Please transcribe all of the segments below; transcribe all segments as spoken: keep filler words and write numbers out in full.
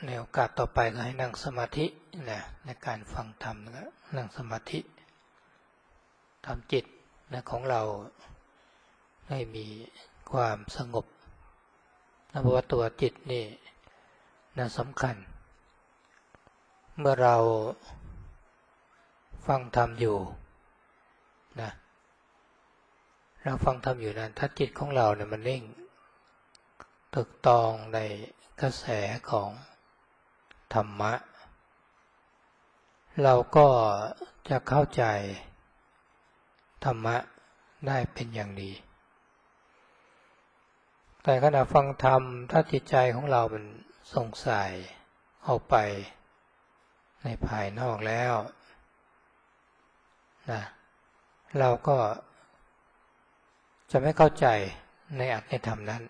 ในโอกาสต่อไปก็ให้นั่งสมาธินะในการฟังธรรมนะนั่งสมาธิทำจิตนะของเราให้มีความสงบนะเพราะว่าตัวจิตนี่นะสำคัญเมื่อเราฟังธรรมอยู่นะเราฟังธรรมอยู่นั้นถ้าจิตของเราเนี่ยมันนิ่งตึกตองในกระแสของธรรมะเราก็จะเข้าใจธรรมะได้เป็นอย่างดีแต่ขณะฟังธรรมถ้าจิตใจของเรามันสงสัยออกไปในภายนอกแล้วนะเราก็จะไม่เข้าใจในอัตถธรรมนั้น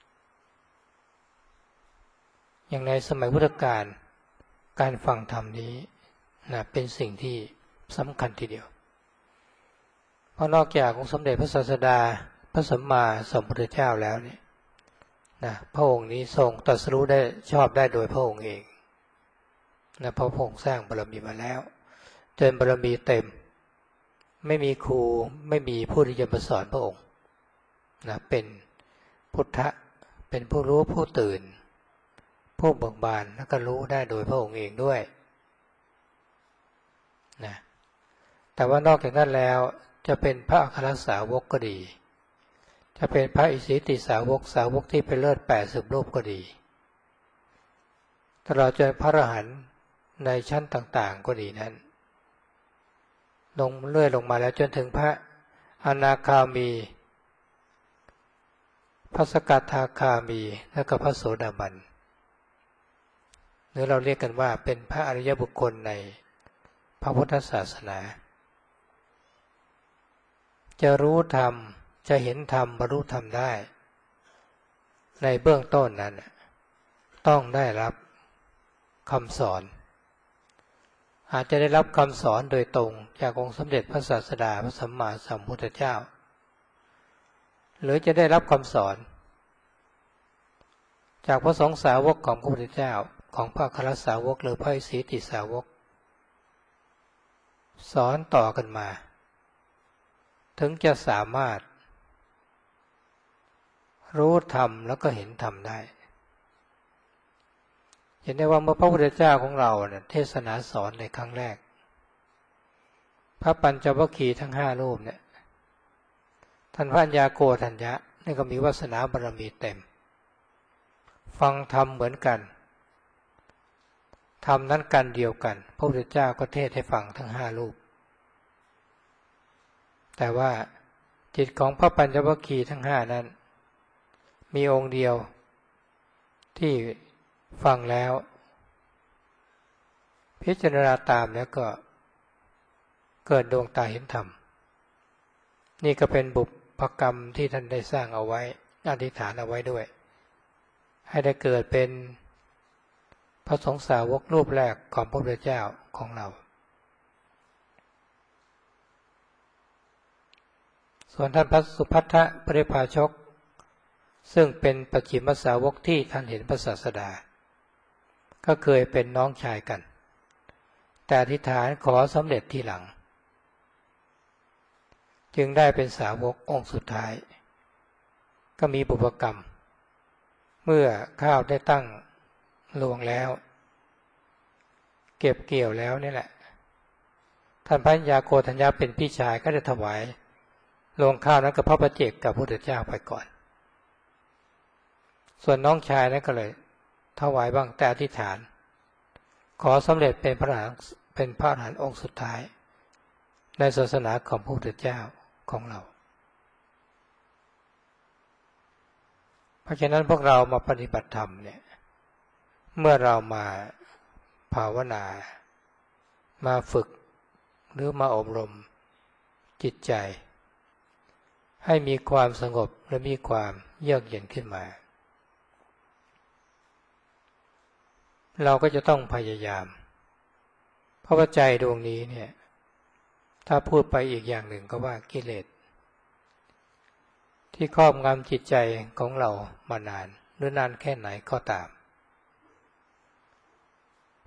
อย่างในสมัยพุทธกาลการฟังธรรมนี้นะเป็นสิ่งที่สำคัญทีเดียวเพราะนอกจากองค์สมเด็จพระศาสดาพระสัมมาสัมพุทธเจ้าแล้วเนี่ยนะพระองค์นี้ทรงตรัสรู้ได้ชอบได้โดยพระองค์เองนะเพราะพระองค์สร้างบารมีมาแล้วจนบารมีเต็มไม่มีครูไม่มีผู้ที่จะมาสอนพระองค์นะเป็นพุทธะเป็นผู้รู้ผู้ตื่นผู้เบิกบานแล้วก็รู้ได้โดยพระองค์เองด้วยนะแต่ว่านอกจากนั้นแล้วจะเป็นพระอัครสาวกก็ดีจะเป็นพระอิสิติสาวกสาวกที่เป็นเลิศแปดสิบรูปก็ดีตลอดจนพระอรหันต์ในชั้นต่างๆก็ดีนั้นลงเลื่อยลงมาแล้วจนถึงพระอนาคามีพระสกทาคามีและก็พระโสดาบันหรือเราเรียกกันว่าเป็นพระอริยบุคคลในพระพุทธศาสนาจะรู้ธรรมจะเห็นธรรมบรรลุธรรมได้ในเบื้องต้นนั้นต้องได้รับคำสอนอาจจะได้รับคำสอนโดยตรงจากองค์สมเด็จพระศาสดาพระสัมมาสัมพุทธเจ้าหรือจะได้รับคำสอนจากพระสงฆ์สาวกของพระพุทธเจ้าของพระอัครสาวกหรือพระอิสิติสาวกสอนต่อกันมาถึงจะสามารถรู้ธรรมแล้วก็เห็นธรรมได้เห็นได้ว่าเมื่อพระพุทธเจ้าของเราเนี่ยเทศนาสอนในครั้งแรกพระปัญจวัคคีย์ทั้งห้ารูปเนี่ยท่านพระัญญาโกฏัญญะนี่ก็มีวาสนาบารมีเต็มฟังธรรมเหมือนกันธรรมนั้นกันเดียวกันพระพุทธเจ้าก็เทศให้ฟังทั้งห้ารูปแต่ว่าจิตของพระปัญจวัคคีย์ทั้งห้านั้นมีองค์เดียวที่ฟังแล้วพิจารณาตามแล้วก็เกิดดวงตาเห็นธรรมนี่ก็เป็นบุพกรรมที่ท่านได้สร้างเอาไว้อธิษฐานเอาไว้ด้วยให้ได้เกิดเป็นพระสงฆ์สาวกรูปแรกของพระพุทธเจ้าของเราส่วนท่านพระสุภัททปริภาชกซึ่งเป็นปัจฉิมสาวกที่ท่านเห็นพระศาสดาก็เคยเป็นน้องชายกันแต่อธิษฐานขอสำเร็จทีหลังจึงได้เป็นสาวกองค์สุดท้ายก็มีบุพกรรมเมื่อข้าวได้ตั้งรวงแล้วเก็บเกี่ยวแล้วนี่แหละท่านพระัญญาโกฏัญญะเป็นพี่ชายก็ได้ถวายรวงข้าวนั้นกับพระปัจเจกกับพระพุทธเจ้าไปก่อนส่วนน้องชายนั้นก็เลยถวายบ้างแต่อธิษฐานขอสำเร็จเป็นพระอรหันต์เป็นพระอรหันต์องค์สุดท้ายในศาสนาของพระพุทธเจ้าของเราเพราะฉะนั้นพวกเรามาปฏิบัติธรรมเนี่ยเมื่อเรามาภาวนามาฝึกหรือมาอบรมจิตใจให้มีความสงบและมีความเยือกเย็นขึ้นมาเราก็จะต้องพยายามเพราะว่าใจดวงนี้เนี่ยถ้าพูดไปอีกอย่างหนึ่งก็ว่ากิเลสที่ครอบงำจิตใจของเรามานานหรือนานแค่ไหนก็ตาม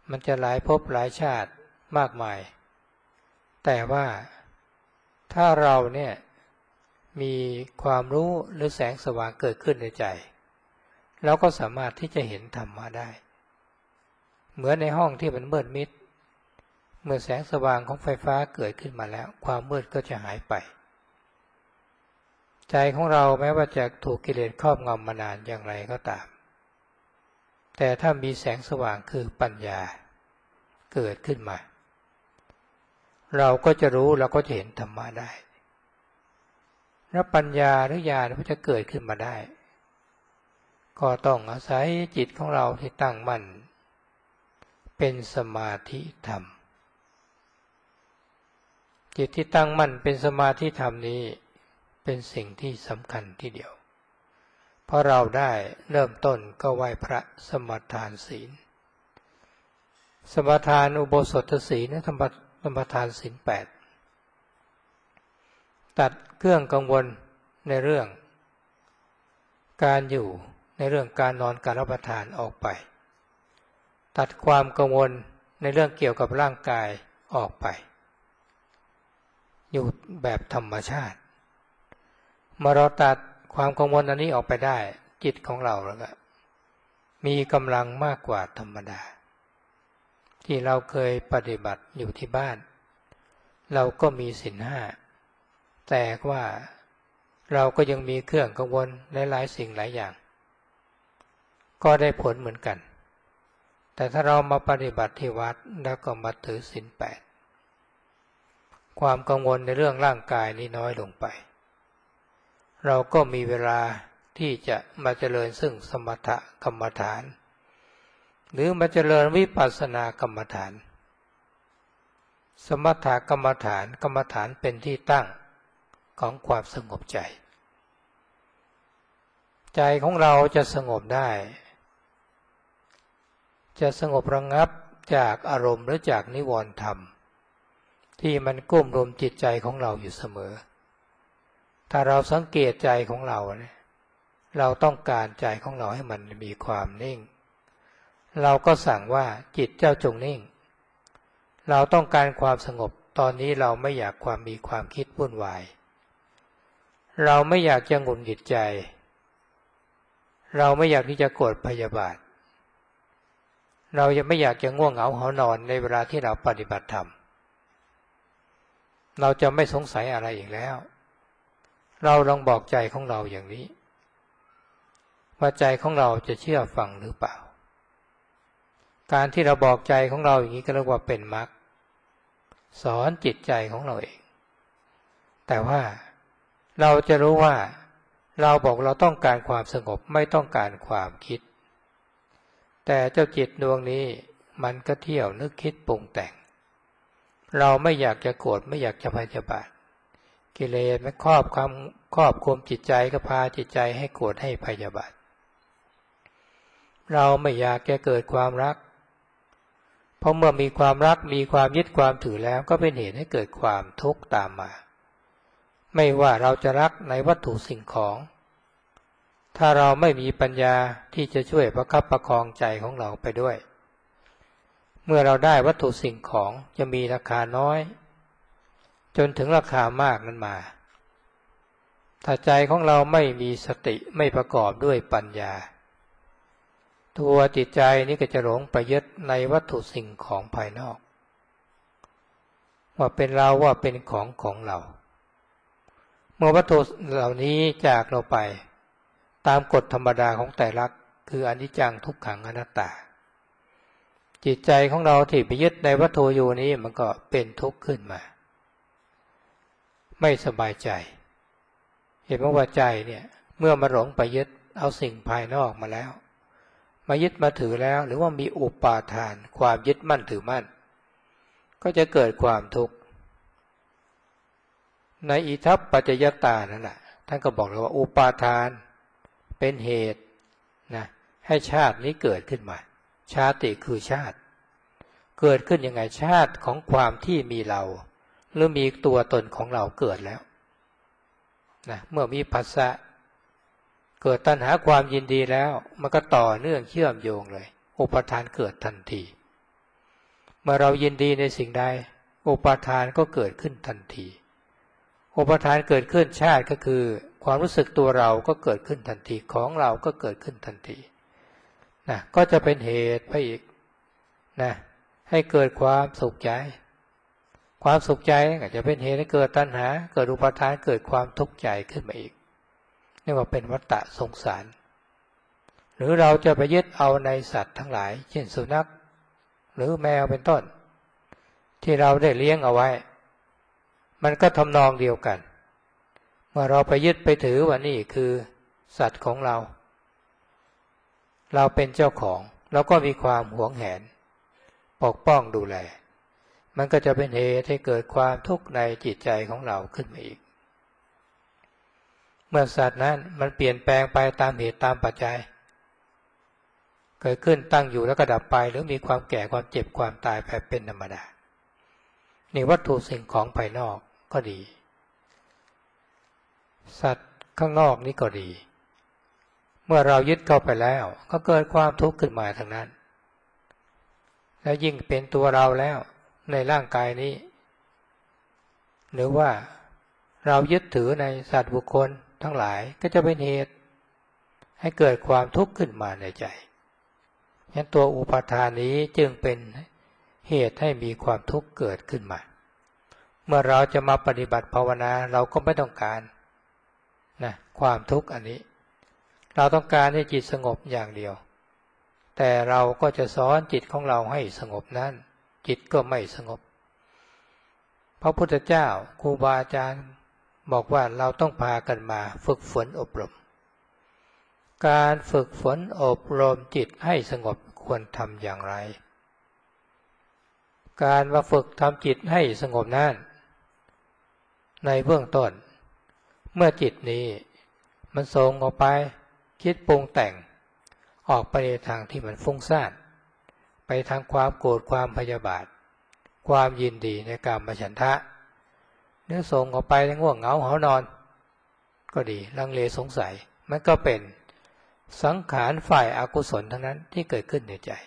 มันจะหลายภพหลายชาติมากมายแต่ว่าถ้าเราเนี่ยมีความรู้หรือแสงสว่างเกิดขึ้นในใจเราก็สามารถที่จะเห็นธรรมะได้เหมือนในห้องที่มันมืดมิดเมื่อแสงสว่างของไฟฟ้าเกิดขึ้นมาแล้วความมืดก็จะหายไปใจของเราแม้ว่าจะถูกกิเลสครอบงำมานานอย่างไรก็ตามแต่ถ้ามีแสงสว่างคือปัญญาเกิดขึ้นมาเราก็จะรู้เราก็จะเห็นธรรมะได้แล้วปัญญาหรือญาณมันจะเกิดขึ้นมาได้ก็ต้องอาศัยจิตของเราที่ตั้งมั่นเป็นสมาธิธรรมจิตที่ตั้งมั่นเป็นสมาธิธรรมนี้เป็นสิ่งที่สำคัญทีเดียวเพราะเราได้เริ่มต้นก็ไหว้พระสมทานศีลสมทานอุโบสถศีลและสมทานศีลแปดตัดเครื่องกังวลในเรื่องการอยู่ในเรื่องการนอนการรับประทานออกไปตัดความกังวลในเรื่องเกี่ยวกับร่างกายออกไปอยู่แบบธรรมชาติเมื่อเราตัดความกังวลอันนี้ออกไปได้จิตของเราแล้วก็มีกำลังมากกว่าธรรมดาที่เราเคยปฏิบัติอยู่ที่บ้านเราก็มีศีลห้าแต่ว่าเราก็ยังมีเครื่องกังวลหลายๆสิ่งหลายอย่างก็ได้ผลเหมือนกันแต่ถ้าเรามาปฏิบัติที่วัดแล้วก็มาถือศีลแปดความกังวลในเรื่องร่างกายนี้น้อยลงไปเราก็มีเวลาที่จะมาเจริญซึ่งสมถกรรมฐานหรือมาเจริญวิปัสสนากรรมฐานสมถกรรมฐานกรรมฐานเป็นที่ตั้งของความสงบใจใจของเราจะสงบได้จะสงบระงับจากอารมณ์หรือจากนิวรณ์ธรรมที่มันกุ้มรุมจิตใจของเราอยู่เสมอถ้าเราสังเกตใจของเราเนี่ยเราต้องการใจของเราให้มันมีความนิ่งเราก็สั่งว่าจิตเจ้าจงนิ่งเราต้องการความสงบตอนนี้เราไม่อยากความมีความคิดวุ่นวายเราไม่อยากจะหงุดหงิดใจเราไม่อยากที่จะโกรธพยาบาทเราจะไม่อยากจะง่วงเหงาหอนอนในเวลาที่เราปฏิบัติธรรมเราจะไม่สงสัยอะไรอีกแล้วเราลองบอกใจของเราอย่างนี้ว่าใจของเราจะเชื่อฟังหรือเปล่าการที่เราบอกใจของเราอย่างนี้ก็เรียกว่าเป็นมรรคสอนจิตใจของเราเองแต่ว่าเราจะรู้ว่าเราบอกเราต้องการความสงบไม่ต้องการความคิดแต่เจ้าจิตดวงนี้มันก็เที่ยวนึกคิดปรุงแต่งเราไม่อยากจะโกรธไม่อยากจะพยาบาทกิเลสมันครอบคำครอบคุมจิตใจก็พาจิตใจให้โกรธให้พยาบาทเราไม่อยากจะเกิดความรักเพราะเมื่อมีความรักมีความยึดความถือแล้วก็เป็นเหตุให้เกิดความทุกข์ตามมาไม่ว่าเราจะรักในวัตถุสิ่งของถ้าเราไม่มีปัญญาที่จะช่วยประคับประคองใจของเราไปด้วยเมื่อเราได้วัตถุสิ่งของจะมีราคาน้อยจนถึงราคามากนั้นมาถ้าใจของเราไม่มีสติไม่ประกอบด้วยปัญญาตัวจิตใจนี้ก็จะหลงไปยึดในวัตถุสิ่งของภายนอกว่าเป็นเราว่าเป็นของของเราเมื่อวัตถุเหล่านี้จากเราไปตามกฎธรรมดาของไตรลักษณ์คืออนิจจังทุกขังอนัตตาจิตใจของเราที่ไปยึดในวัตถุอยู่นี้มันก็เป็นทุกข์ขึ้นมาไม่สบายใจเห็นว่าใจเนี่ยเมื่อมาหลงไปยึดเอาสิ่งภายนอกมาแล้วมายึดมาถือแล้วหรือว่ามีอุปาทานความยึดมั่นถือมั่นก็จะเกิดความทุกข์ในอิทัปปัจจยตานั่นแหละท่านก็บอกเลยว่าอุปาทานเป็นเหตุนะให้ชาตินี้เกิดขึ้นมาชาติคือชาติเกิดขึ้นยังไงชาติของความที่มีเราหรือมีตัวตนของเราเกิดแล้วนะเมื่อมีผัสสะเกิดตัณหาความยินดีแล้วมันก็ต่อเนื่องเชื่อมโยงเลยอุปาทานเกิดทันทีเมื่อเรายินดีในสิ่งใดอุปาทานก็เกิดขึ้นทันทีอุปาทานเกิดขึ้นชาติก็คือความรู้สึกตัวเราก็เกิดขึ้นทันทีของเราก็เกิดขึ้นทันทีนะก็จะเป็นเหตุไปอีกนะให้เกิดความสุขใจความสุขใจก็จะเป็นเหตุให้เกิดตัณหาเกิดอุปาทานเกิดความทุกข์ใจขึ้นมาอีกนี่ว่าเป็นวัฏฏะสงสารหรือเราจะไปยึดเอาในสัตว์ทั้งหลายเช่นสุนัขหรือแมวเป็นต้นที่เราได้เลี้ยงเอาไว้มันก็ทำนองเดียวกันเมื่อเราไปยึดไปถือว่านี่คือสัตว์ของเราเราเป็นเจ้าของเราก็มีความหวงแหนปกป้องดูแลมันก็จะเป็นเหตุให้เกิดความทุกข์ในจิตใจของเราขึ้นมาอีกเมื่อสัตว์นั้นมันเปลี่ยนแปลงไปตามเหตุตามปัจจัยเกิดขึ้นตั้งอยู่แล้วก็ดับไปหรือมีความแก่ความเจ็บความตายไปเป็นธรรมดานี่วัตถุสิ่งของภายนอกก็ดีสัตว์ข้างนอกนี่ก็ดีเมื่อเรายึดเข้าไปแล้วก็เกิดความทุกข์ขึ้นมาทั้งนั้นแล้วยิ่งเป็นตัวเราแล้วในร่างกายนี้หรือว่าเรายึดถือในสัตว์บุคคลทั้งหลายก็จะเป็นเหตุให้เกิดความทุกข์ขึ้นมาในใจฉะนั้นตัวอุปาทานนี้จึงเป็นเหตุให้มีความทุกข์เกิดขึ้นมาเมื่อเราจะมาปฏิบัติภาวนาเราก็ไม่ต้องการนะความทุกข์อันนี้เราต้องการให้จิตสงบอย่างเดียวแต่เราก็จะสอนจิตของเราให้สงบนั้นจิตก็ไม่สงบพระพุทธเจ้าครูบาอาจารย์บอกว่าเราต้องพากันมาฝึกฝนอบรมการฝึกฝนอบรมจิตให้สงบควรทำอย่างไรการมาฝึกทำจิตให้สงบนั้นในเบื้องต้นเมื่อจิตนี้มันส่งออกไปคิดปรุงแต่งออกไปในทางที่มันฟุ้งซ่านไปทางความโกรธความพยาบาทความยินดีในกามฉันทะเนื้อส่งออกไปในง่วงเหงาหานอนก็ดีลังเลสงสัยมันก็เป็นสังขารฝ่ายอกุศลทั้งนั้นที่เกิดขึ้นในใจ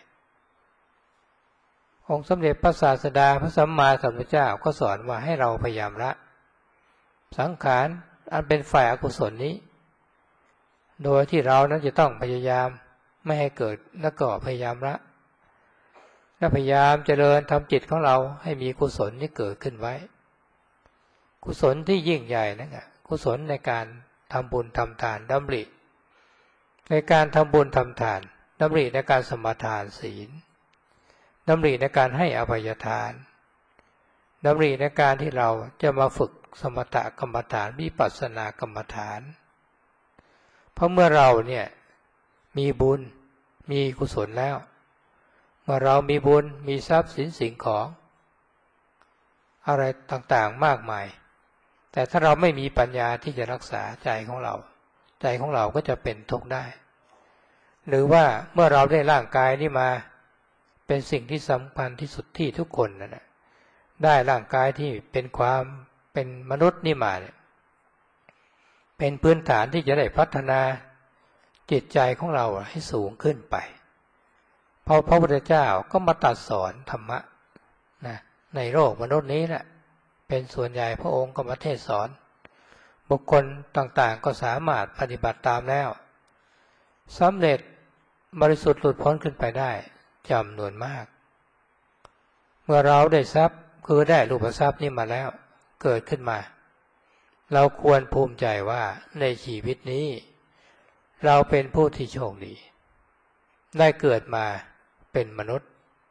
องค์สมเด็จพระศาสดาพระสัมมาสัมพุทธเจ้าก็สอนว่าให้เราพยายามละสังขารอันเป็นฝ่ายอกุศลนี้โดยที่เรานั้นจะต้องพยายามไม่ให้เกิดแล้วก็พยายามละและพยายามเจริญทำจิตของเราให้มีกุศลที่เกิดขึ้นไว้กุศลที่ยิ่งใหญ่นั่นแหละกุศลในการทำบุญทำทานดำริในการทำบุญทำทานดำริในการสมาทานศีลดำริในการให้อภัยทานดำริในการที่เราจะมาฝึกสมถกรรมฐานวิปัสสนากรรมฐานเพราะเมื่อเราเนี่ยมีบุญมีกุศลแล้วเมื่อเรามีบุญมีทรัพย์สินสิ่งของอะไรต่างๆมากมายแต่ถ้าเราไม่มีปัญญาที่จะรักษาใจของเราใจของเราก็จะเป็นทุกข์ได้หรือว่าเมื่อเราได้ร่างกายนี้มาเป็นสิ่งที่สำคัญที่สุดที่ทุกคนนั่นแหละได้ร่างกายที่เป็นความเป็นมนุษย์นี่มาเนี่ยเป็นพื้นฐานที่จะได้พัฒนาจิตใจของเราให้สูงขึ้นไปเพราะพระพุทธเจ้าก็มาตรัสสอนธรรมะนะในโลกมนุษย์นี้แหละเป็นส่วนใหญ่พระองค์ก็มาเทศสอนบุคคลต่างๆก็สามารถปฏิบัติตามแล้วสำเร็จบริสุทธิ์หลุดพ้นขึ้นไปได้จำนวนมากเมื่อเราได้ทรัพย์คือได้รูปทรัพย์นี้มาแล้วเกิดขึ้นมาเราควรภูมิใจว่าในชีวิตนี้เราเป็นผู้ที่โชคดีได้เกิดมาเป็นมนุษย์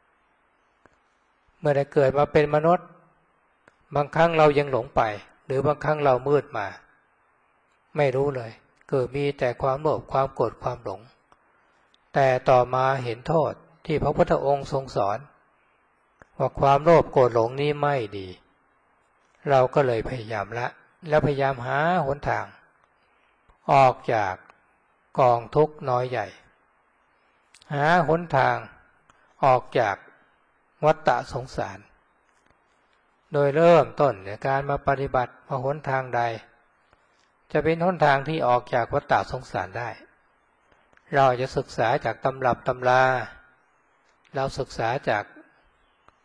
เมื่อได้เกิดมาเป็นมนุษย์บางครั้งเรายังหลงไปหรือบางครั้งเรามืดมาไม่รู้เลยเกิดมีแต่ความโลภความโกรธความหลงแต่ต่อมาเห็นโทษที่พระพุทธองค์ทรงสอนว่าความโลภโกรธหลงนี้ไม่ดีเราก็เลยพยายามละแล้วพยายามหาหนทางออกจากกองทุกข์น้อยใหญ่หาหนทางออกจากวัฏฏะสงสารโดยเริ่มต้นในการมาปฏิบัติว่าหนทางใดจะเป็นหนทางที่ออกจากวัฏฏะสงสารได้เราจะศึกษาจากตำรับตำราเราศึกษาจาก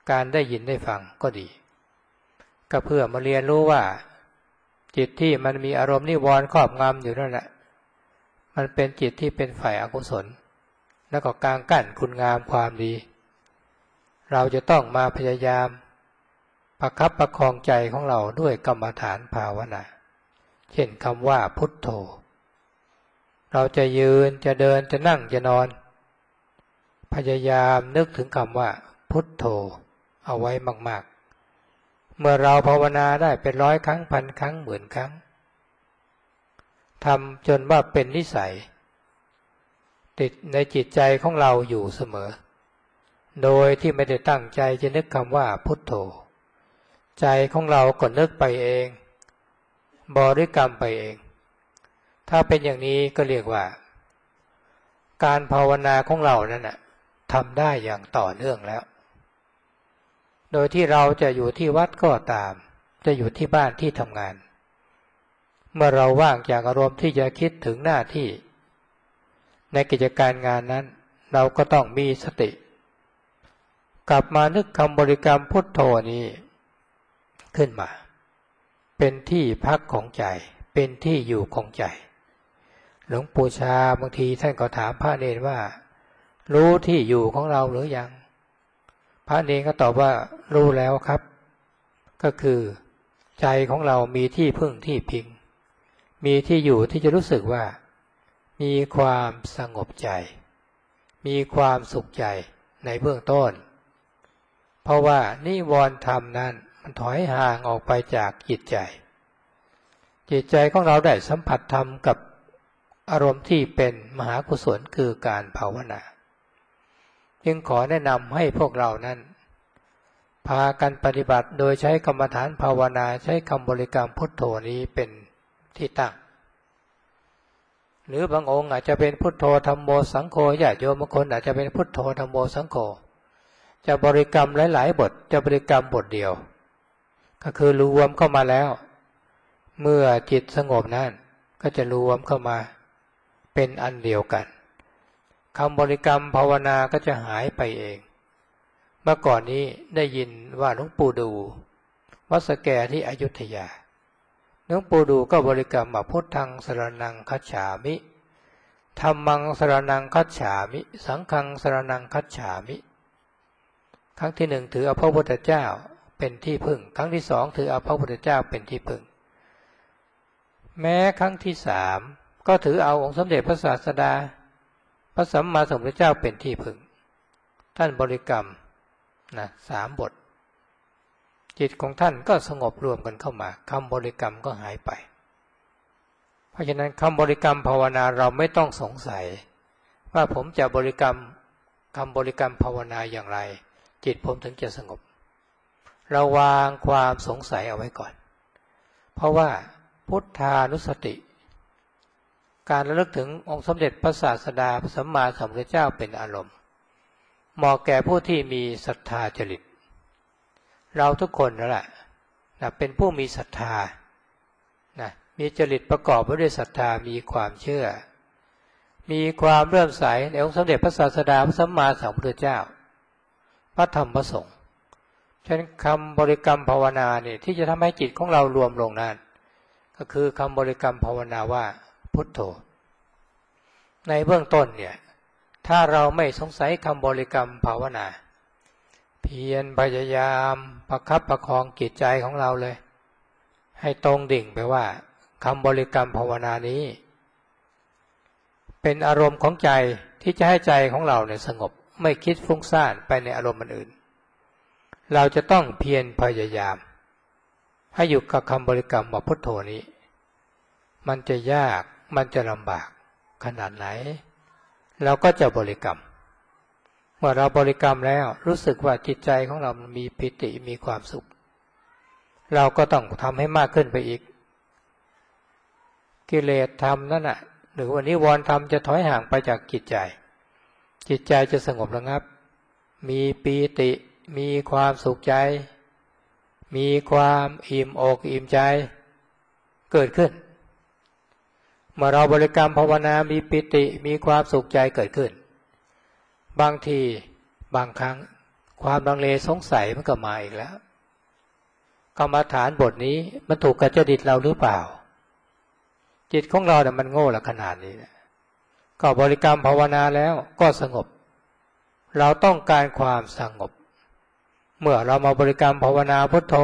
การได้ยินได้ฟังก็ดีก็เพื่อมาเรียนรู้ว่าจิตที่มันมีอารมณ์นิวรณ์ครอบงำอยู่นั่นแหละมันเป็นจิตที่เป็นฝ่ายอกุศลแล้วก็กางกั้นคุณงามความดีเราจะต้องมาพยายามประคับประคองใจของเราด้วยกรรมฐานภาวนาเช่นคำว่าพุทโธเราจะยืนจะเดินจะนั่งจะนอนพยายามนึกถึงคำว่าพุทโธเอาไว้มากๆเมื่อเราภาวนาได้เป็นร้อยครั้งพันครั้งหมื่นครั้งทำจนว่าเป็นนิสัยติดในจิตใจของเราอยู่เสมอโดยที่ไม่ได้ตั้งใจจะนึกคำว่าพุทโธใจของเราก็นึกไปเองบริกรรมไปเองถ้าเป็นอย่างนี้ก็เรียกว่าการภาวนาของเรานั้นน่ะทำได้อย่างต่อเนื่องแล้วโดยที่เราจะอยู่ที่วัดก็ตามจะอยู่ที่บ้านที่ทำงานเมื่อเราว่างจากอารมณ์ที่จะคิดถึงหน้าที่ในกิจการงานนั้นเราก็ต้องมีสติกลับมานึกคำบริกรรมพุทโธนี้ขึ้นมาเป็นที่พักของใจเป็นที่อยู่ของใจหลวงปู่ชาบางทีท่านก็ถามพระเนรว่ารู้ที่อยู่ของเราหรือยังพระเนรก็ตอบว่ารู้แล้วครับก็คือใจของเรามีที่พึ่งที่พิงมีที่อยู่ที่จะรู้สึกว่ามีความสงบใจมีความสุขใจในเบื้องต้นเพราะว่านิวรณ์ธรรมนั้นมันถอยห่างออกไปจากจิตใจจิตใจของเราได้สัมผัสธรรมกับอารมณ์ที่เป็นมหากุศลคือการภาวนาจึงขอแนะนำให้พวกเรานั้นพากันปฏิบัติโดยใช้กรรมฐานภาวนาใช้คำบริกรรมพุทโธนี้เป็นที่ตั้งหรือบางองค์อาจจะเป็นพุทโธธัมโมสังโฆญาติโยมบางคนอาจจะเป็นพุทโธธัมโมสังโฆจะบริกรรมหลายๆบทจะบริกรรมบทเดียวก็คือรวมเข้ามาแล้วเมื่อจิตสงบนั้นก็จะรวมเข้ามาเป็นอันเดียวกันคำบริกรรมภาวนาก็จะหายไปเองเมื่อก่อนนี้ได้ยินว่าหลวงปู่ดูวัดสแกที่อยุธยาหลวงปู่ดูก็บริกรรมว่าพุทธังสรณังคัจฉามิธัมมังสรณังคัจฉามิสังฆังสรณังคัจฉามิครั้งที่หนึ่งถือเอาพระพุทธเจ้าเป็นที่พึ่งครั้งที่สองถือเอาพระพุทธเจ้าเป็นที่พึ่งแม้ครั้งที่สามก็ถือเอาองค์สมเด็จพระศาสดาพระสัมมาสัมพุทธเจ้าเป็นที่พึ่งท่านบริกรรมนะสามบทจิตของท่านก็สงบรวมกันเข้ามาคำบริกรรมก็หายไปเพราะฉะนั้นคำบริกรรมภาวนาเราไม่ต้องสงสัยว่าผมจะบริกรรมคำบริกรรมภาวนาอย่างไรจิตผมถึงจะสงบเราวางความสงสัยเอาไว้ก่อนเพราะว่าพุทธานุสติการระลึกถึงองค์สมเด็จพระศาสดาพระสัมมาสัมพุทธเจ้าเป็นอารมณ์เหมาะแก่ผู้ที่มีศรัทธาจริตเราทุกคนนั่นแหละนะเป็นผู้มีศรัทธานะมีจริตประกอบไปด้วยศรัทธามีความเชื่อมีความเลื่อมใสในองค์สมเด็จพระศาสดาพระสัมมาสัมพุทธเจ้าพระธรรมพระสงฆ์ฉะนั้นคำบริกรรมภาวนาเนี่ยที่จะทำให้จิตของเรารวมลงนั้นก็คือคำบริกรรมภาวนาว่าพุทโธในเบื้องต้นเนี่ยถ้าเราไม่สงสัยคำบริกรรมภาวนาเพียรพยายามประคับประคองจิตใจของเราเลยให้ตรงดิ่งไปว่าคำบริกรรมภาวนานี้เป็นอารมณ์ของใจที่จะให้ใจของเราเนี่ยสงบไม่คิดฟุ้งซ่านไปในอารมณ์อื่นเราจะต้องเพียรพยายามให้อยู่กับคำบริกรรมว่าพุทโธนี้มันจะยากมันจะลำบากขนาดไหนเราก็จะบริกรรมเมื่อเราบริกรรมแล้วรู้สึกว่าจิตใจของเรามีปิติมีความสุขเราก็ต้องทำให้มากขึ้นไปอีกกิเลสธรรมนั่นน่ะหรือว่านิวรณ์ธรรมจะถอยห่างไปจากจิตใจจิตใจจะสงบระงับมีปีติมีความสุขใจมีความอิ่มอกอิ่มใจเกิดขึ้นเมื่อเราบริกรรมภาวนามีปิติมีความสุขใจเกิดขึ้นบางทีบางครั้งความลังเลสงสัยมันก็มาอีกแล้วกรรมฐานบทนี้มันถูกกับจริตเราหรือเปล่าจิตของเราเนี่ยมันโง่ละขนาดนี้ก็บริกรรมภาวนาแล้วก็สงบเราต้องการความสงบเมื่อเรามาบริกรรมภาวนาพุทโธ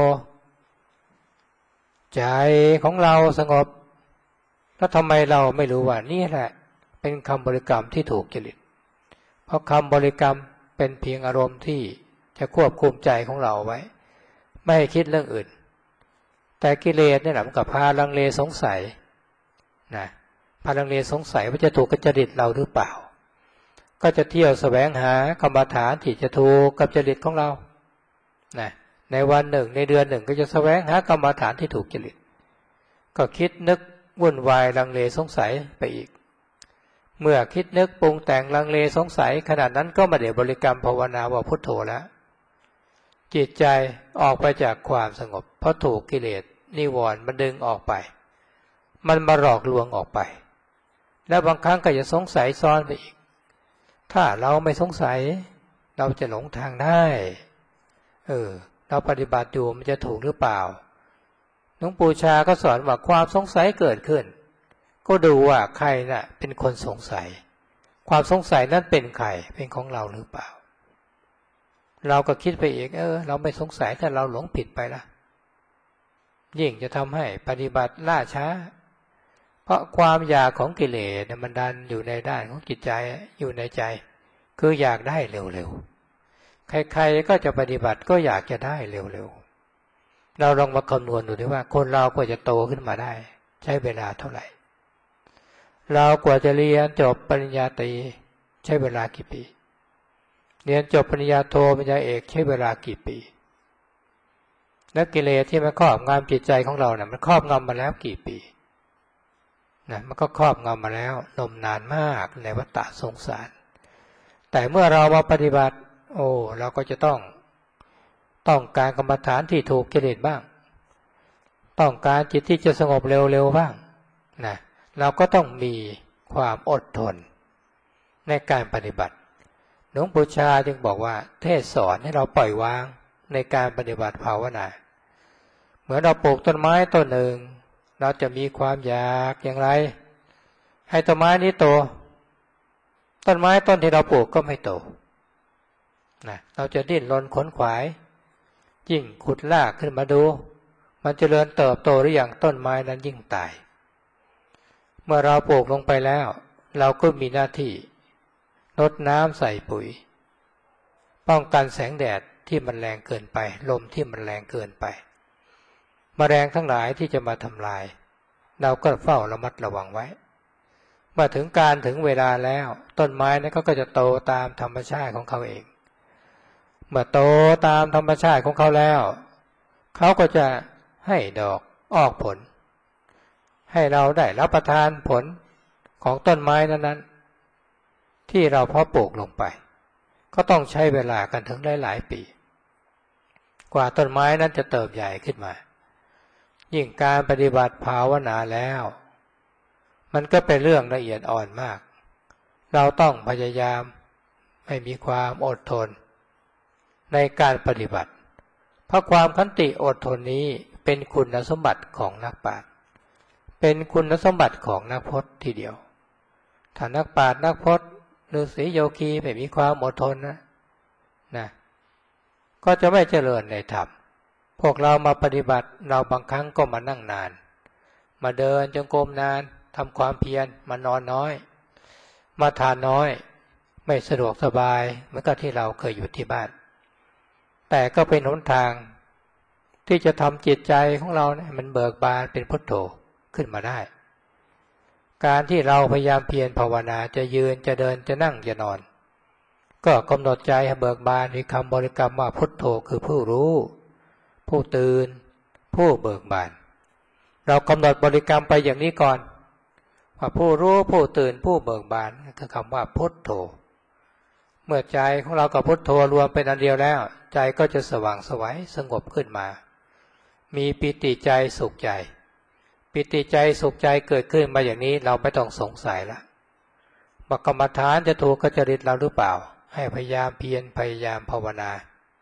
ใจของเราสงบแล้วทำไมเราไม่รู้ว่านี่แหละเป็นคำบริกรรมที่ถูกจริตเพราะคำบริกรรมเป็นเพียงอารมณ์ที่จะควบคุมใจของเราไว้ไม่ให้คิดเรื่องอื่นแต่กิเลสเนี่ยมันก็พาลังเลสงสัยนะพาลังเลสงสัยว่าจะถูกกับจริตเราหรือเปล่าก็จะเที่ยวแสวงหากรรมฐานที่จะถูกกับจริตของเรานะในวันหนึ่งในเดือนหนึ่งก็จะแสวงหากรรมฐานที่ถูกจริตก็คิดนึกวุ่นวายลังเลสงสัยไปอีกเมื่อคิดนึกปรุงแต่งลังเลสงสัยขนาดนั้นก็ไม่ได้บริกรรมภาวนาว่าพุทโธแล้วจิตใจออกไปจากความสงบเพราะถูกกิเลสนิวรณ์มันดึงออกไปมันมาหลอกลวงออกไปแล้วบางครั้งก็จะสงสัยซ้อนไปอีกถ้าเราไม่สงสัยเราจะหลงทางได้เออเราปฏิบัติอยู่มันจะถูกหรือเปล่าหลวงปู่ชาก็สอนว่าความสงสัยเกิดขึ้นก็ดูว่าใครน่ะเป็นคนสงสัยความสงสัยนั้นเป็นใครเป็นของเราหรือเปล่าเราก็คิดไปอีกเออเราไม่สงสัยถ้าเราหลงผิดไปละยิ่งจะทำให้ปฏิบัติล่าช้าเพราะความอยากของกิเลสมันดันอยู่ในด้านของจิตใจอยู่ในใจคืออยากได้เร็วๆใครๆก็จะปฏิบัติก็อยากจะได้เร็วๆเราลองมาคำนวณดูดิว่าคนเรากว่าจะโตขึ้นมาได้ใช้เวลาเท่าไหร่เรากว่าจะเรียนจบปริญญาตรีใช้เวลากี่ปีเรียนจบปริญญาโทปริญญาเอกใช้เวลากี่ปีและกิเลสที่มันครอบงำจิตใจของเราเนี่ยมันครอบงำมาแล้วกี่ปีนะมันก็ครอบงำมาแล้วนมนานมากในวัฏฏะสงสารแต่เมื่อเรามาปฏิบัติโอ้เราก็จะต้องต้องการกรรมฐานที่ถูกกิเลสบ้างต้องการจิตที่จะสงบเร็วๆบ้างนะเราก็ต้องมีความอดทนในการปฏิบัติหลวงปู่ชาจึงบอกว่าเทศสอนให้เราปล่อยวางในการปฏิบัติภาวนาเหมือนเราปลูกต้นไม้ต้นหนึ่งเราจะมีความอยากอย่างไรให้ต้นไม้นี้โตต้นไม้ต้นที่เราปลูกก็ไม่โตนะเราจะดิ้นรนขนขวายยิ่งขุดรากขึ้นมาดูมันเจริญเติบโตหรือยังต้นไม้นั้นยิ่งตายเมื่อเราปลูกลงไปแล้วเราก็มีหน้าที่รดน้ำใส่ปุ๋ยป้องกันแสงแดดที่มันแรงเกินไปลมที่มันแรงเกินไปแมลงทั้งหลายที่จะมาทำลายเราก็เฝ้าระมัดระวังไว้เมื่อถึงการถึงเวลาแล้วต้นไม้นั้นก็จะโตตามธรรมชาติของเขาเองเมื่อโตตามธรรมชาติของเขาแล้วเขาก็จะให้ดอกออกผลให้เราได้รับประทานผลของต้นไม้นั้นๆที่เราเพาะปลูกลงไปก็ต้องใช้เวลากันถึงหลายๆปีกว่าต้นไม้นั้นจะเติบใหญ่ขึ้นมายิ่งการปฏิบัติภาวนาแล้วมันก็เป็นเรื่องละเอียดอ่อนมากเราต้องพยายามให้มีความอดทนในการปฏิบัติเพราะความขันติอดทนนี้เป็นคุณสมบัติของนักปราชญ์เป็นคุณสมบัติของนักพจน์ทีเดียวถ้านักปราชญ์นักพจน์ฤาษีโยคีไม่มีความอดทนนะนะก็จะไม่เจริญในธรรมพวกเรามาปฏิบัติเราบางครั้งก็มานั่งนานมาเดินจงกรมนานทำความเพียรมานอนน้อยมาทานน้อยไม่สะดวกสบายเหมือนกับที่เราเคยอยู่ที่บ้านแต่ก็เป็นหนทางที่จะทำจิตใจของเราเนี่ยมันเบิกบานเป็นพุทโธขึ้นมาได้การที่เราพยายามเพียรภาวนาจะยืนจะเดินจะนั่งจะนอนก็กำหนดใจให้เบิกบานมีคำบริกรรมว่าพุทโธคือผู้รู้ผู้ตื่นผู้เบิกบานเรากำหนดบริกรรมไปอย่างนี้ก่อนว่าผู้รู้ผู้ตื่นผู้เบิกบานคือคำว่าพุทโธเมื่อใจของเรากับพุทโธรวมเป็นอันเดียวแล้วใจก็จะสว่างไสวสงบขึ้นมามีปิติใจสุขใจปิติใจสุขใจเกิดขึ้นมาอย่างนี้เราไม่ต้องสงสัยละว่ากรรมฐานจะถูกกับจริตเราหรือเปล่าให้พยายามเพียรพยายามภาวนา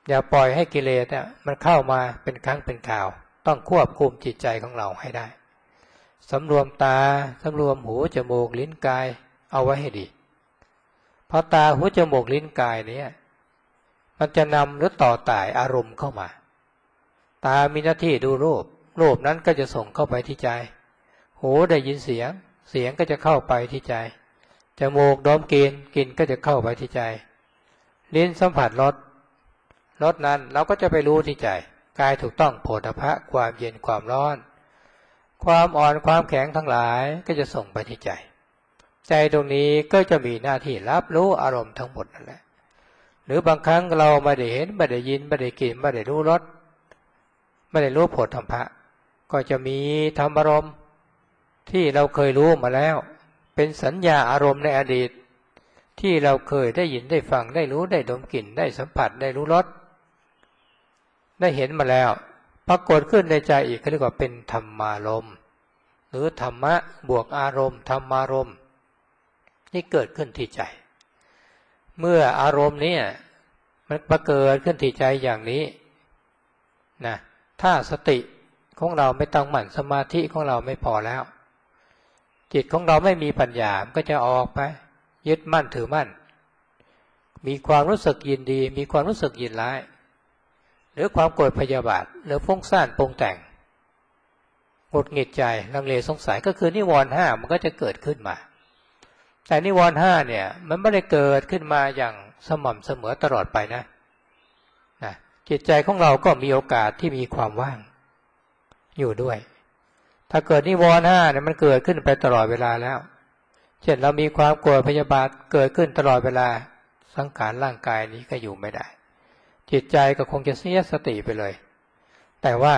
อย่าปล่อยให้กิเลสเนี่ยมันเข้ามาเป็นครั้งเป็นคราวต้องควบคุมจิตใจของเราให้ได้สำรวมตาสำรวมหูจมูกลิ้นกายเอาไว้ให้ดีเพราะตาหูจมูกลิ้นกายเนี่ยมันจะนำหรือต่อต่ายอารมณ์เข้ามาตามีหน้าที่ดูรูปรูปนั้นก็จะส่งเข้าไปที่ใจหูได้ยินเสียงเสียงก็จะเข้าไปที่ใจจมูกดมกลิ่นกลิ่นก็จะเข้าไปที่ใจลิ้นสัมผัสรสรสนั้นเราก็จะไปรู้ที่ใจกายถูกต้องโผฏฐัพพะความเย็นความร้อนความอ่อนความแข็งทั้งหลายก็จะส่งไปที่ใจใจตรงนี้ก็จะมีหน้าที่รับรู้อารมณ์ทั้งหมดนั่นแหละหรือบางครั้งเราไม่ได้เห็นไม่ได้ยินไม่ได้กลิ่นไม่ได้รู้รสไม่ได้รู้โผฏฐัพพะก็จะมีธรรมอารมณ์ที่เราเคยรู้มาแล้วเป็นสัญญาอารมณ์ในอดีตที่เราเคยได้ยินได้ฟังได้รู้ได้ดมกลิ่นได้สัมผัสได้รู้รสได้เห็นมาแล้วปรากฏขึ้นในใจอีกเขาเรียกว่าเป็นธรรมารมณ์หรือธรรมะบวกอารมณ์ธรรมารมณ์นี่เกิดขึ้นที่ใจเมื่ออารมณ์นี้มันมาเกิดขึ้นที่ใจอย่างนี้นะถ้าสติของเราไม่ตั้งมั่นสมาธิของเราไม่พอแล้วจิตของเราไม่มีปัญญาก็จะออกไปยึดมั่นถือมั่นมีความรู้สึกยินดีมีความรู้สึกยินร้ายหรือความโกรธพยาบาทหรือฟุ้งซ่านปรุงแต่งหงุดหงิดใจลังเลสงสัยก็คือนิวรณ์ห้ามันก็จะเกิดขึ้นมาแต่นิวรณ์ห้าเนี่ยมันไม่ได้เกิดขึ้นมาอย่างสม่ำเสมอตลอดไปนะนะจิตใจของเราก็มีโอกาสที่มีความว่างอยู่ด้วยถ้าเกิดนิวรณ์ห้าเนี่ยมันเกิดขึ้นไปตลอดเวลาแล้วเช่นเรามีความโกรธพยาบาทเกิดขึ้นตลอดเวลาสังขารร่างกายนี้ก็อยู่ไม่ได้จิตใจก็คงจะเสียสติไปเลยแต่ว่า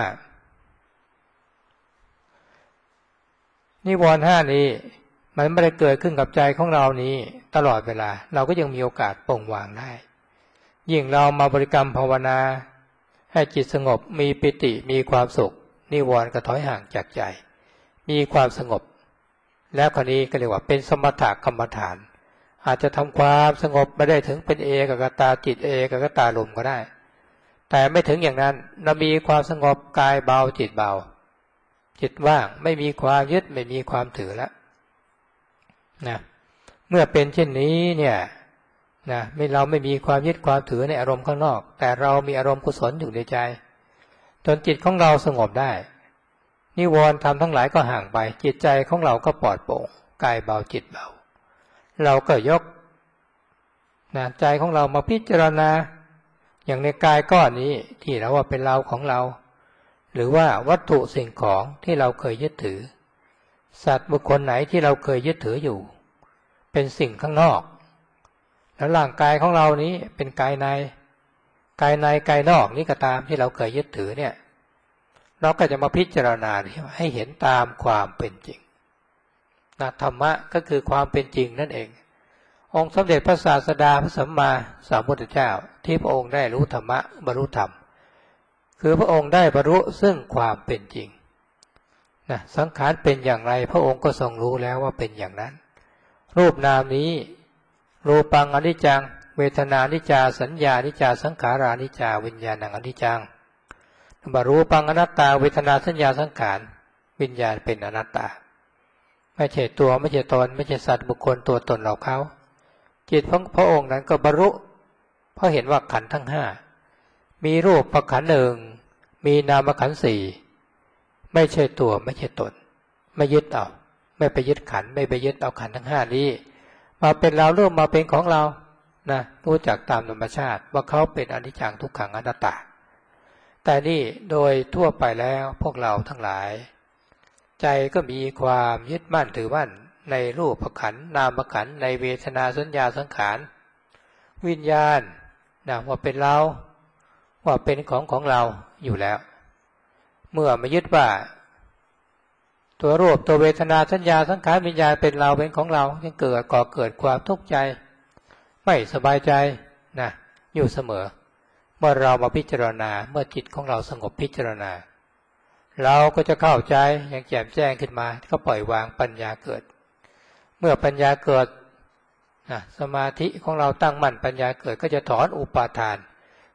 นิวรณ์ห้านี้มันไม่ได้เกิดขึ้นกับใจของเรานี้ตลอดเวลาเราก็ยังมีโอกาสปลงวางได้ยิ่งเรามาบริกรรมภาวนาให้จิตสงบมีปิติมีความสุขนิวรณ์ก็ถอยห่างจากใจมีความสงบแล้วคราวนี้ก็เรียกว่าเป็นสมถะกรรมฐานอาจจะทำความสงบไม่ได้ถึงเป็นเอกกตาจิตเอกกตาลมก็ได้แต่ไม่ถึงอย่างนั้นเรามีความสงบกายเบาจิตเบาจิตว่างไม่มีความยึดไม่มีความถือแล้วนะเมื่อเป็นเช่นนี้เนี่ยนะไม่เราไม่มีความยึดความถือในอารมณ์ข้างนอกแต่เรามีอารมณ์กุศลอยู่ในใจจนจิตของเราสงบได้นิวรณ์ธรรมทั้งหลายก็ห่างไปจิตใจของเราก็ปลอดโปร่งกายเบาจิตเบาเราก็ยกนะใจของเรามาพิจารณาอย่างในกายก้อนนี้ที่เราว่าเป็นเราของเราหรือว่าวัตถุสิ่งของที่เราเคยยึดถือสัตว์บุคคลไหนที่เราเคยยึดถืออยู่เป็นสิ่งข้างนอกแล้วร่างกายของเรานี้เป็นกายในกายในกายนอกนี้ก็ตามที่เราเคยยึดถือเนี่ยเราก็จะมาพิจารณาให้เห็นตามความเป็นจริงนะธรรมะก็คือความเป็นจริงนั่นเององค์สมเด็จพระศาสดาพระสัมมาสัมพุทธเจ้าที่พระองค์ได้รู้ธรรมะบรรลุธรรมคือพระองค์ได้บรรลุซึ่งความเป็นจริงนะสังขารเป็นอย่างไรพระองค์ก็ทรงรู้แล้วว่าเป็นอย่างนั้นรูปนามนี้รูปังอนิจจังเวทนานิจจาสัญญานิจจาสังขารานิจจาวิญญาณังอนิจจังบรรลุปังอนัตตาเวทนาสัญญาสังขารวิญญาณเป็นอนัตตาไม่ใช่ตัวไม่ใช่ตนไม่ใช่สัตว์บุคคลตัวตนเราเขาจิตของพระองค์นั้นก็บรรลุเพราะเห็นว่าขันธ์ทั้งห้ามีรูปประขันธ์หนึ่งมีนามขันธ์สี่ไม่ใช่ตัวไม่ใช่ตนไม่ยึดเอาไม่ไปยึดขันธ์ไม่ไปยึดเอาขันธ์ทั้งห้านี้มาเป็นเราเริ่มมาเป็นของเรานะรู้จักตามธรรมชาติว่าเขาเป็นอนิจจังทุกขังอนัตตาแต่นี่โดยทั่วไปแล้วพวกเราทั้งหลายใจก็มีความยึดมั่นถือมั่นในรูปขันธ์นามขันธ์ในเวทนาสัญญาสังขารวิญญาณนะว่าเป็นเราว่าเป็นของของเราอยู่แล้วเมื่อมายึดว่าตัวรูปตัวเวทนาสัญญาสังขารวิญญาณเป็นเราเป็นของเราจึงเกิดก่อเกิดความทุกข์ใจไม่สบายใจนะอยู่เสมอเมื่อเรามาพิจารณาเมื่อจิตของเราสงบพิจารณาเราก็จะเข้าใจอย่างแจ่มแจ้งขึ้นมาก็ปล่อยวางปัญญาเกิดเมื่อปัญญาเกิดนะสมาธิของเราตั้งมั่นปัญญาเกิดก็จะถอนอุปาทาน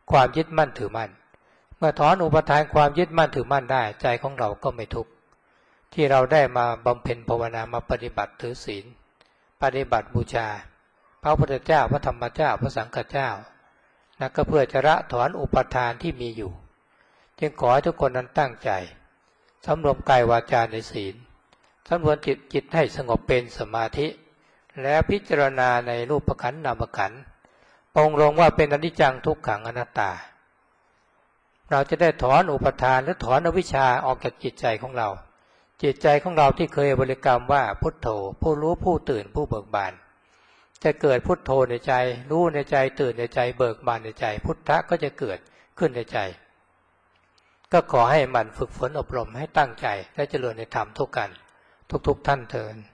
ความยึดมั่นถือมั่นเมื่อถอนอุปทานความยึดมั่นถือมั่นได้ใจของเราก็ไม่ทุกข์ที่เราได้มาบำเพ็ญภาวนามาปฏิบัติถือศีลปฏิบัติบูชาพระพุทธเจ้าพระธรรมเจ้าพระสังฆเจ้านะก็เพื่อจะละถอนอุปทานที่มีอยู่จึงขอให้ทุกคนนั้นตั้งใจสำรวมกายวาจาในศีลสำรวมจิตจิตให้สงบเป็นสมาธิและพิจารณาในรูปขันธ์นามขันธ์ปรงลงว่าเป็นอนิจจังทุกขังอนัตตาเราจะได้ถอนอุปทานและถอนอวิชชาออกจากจิตใจของเราจิตใจของเราที่เคยบริกรรมว่าพุทโธผู้รู้ผู้ตื่นผู้เบิกบานจะเกิดพุทโธในใจรู้ในใจตื่นในใจเบิกบานในใจพุทธะก็จะเกิดขึ้นในใจก็ขอให้มันฝึกฝนอบรมให้ตั้งใจและเจริญในธรรมทุกกันทุกๆท่านเถิด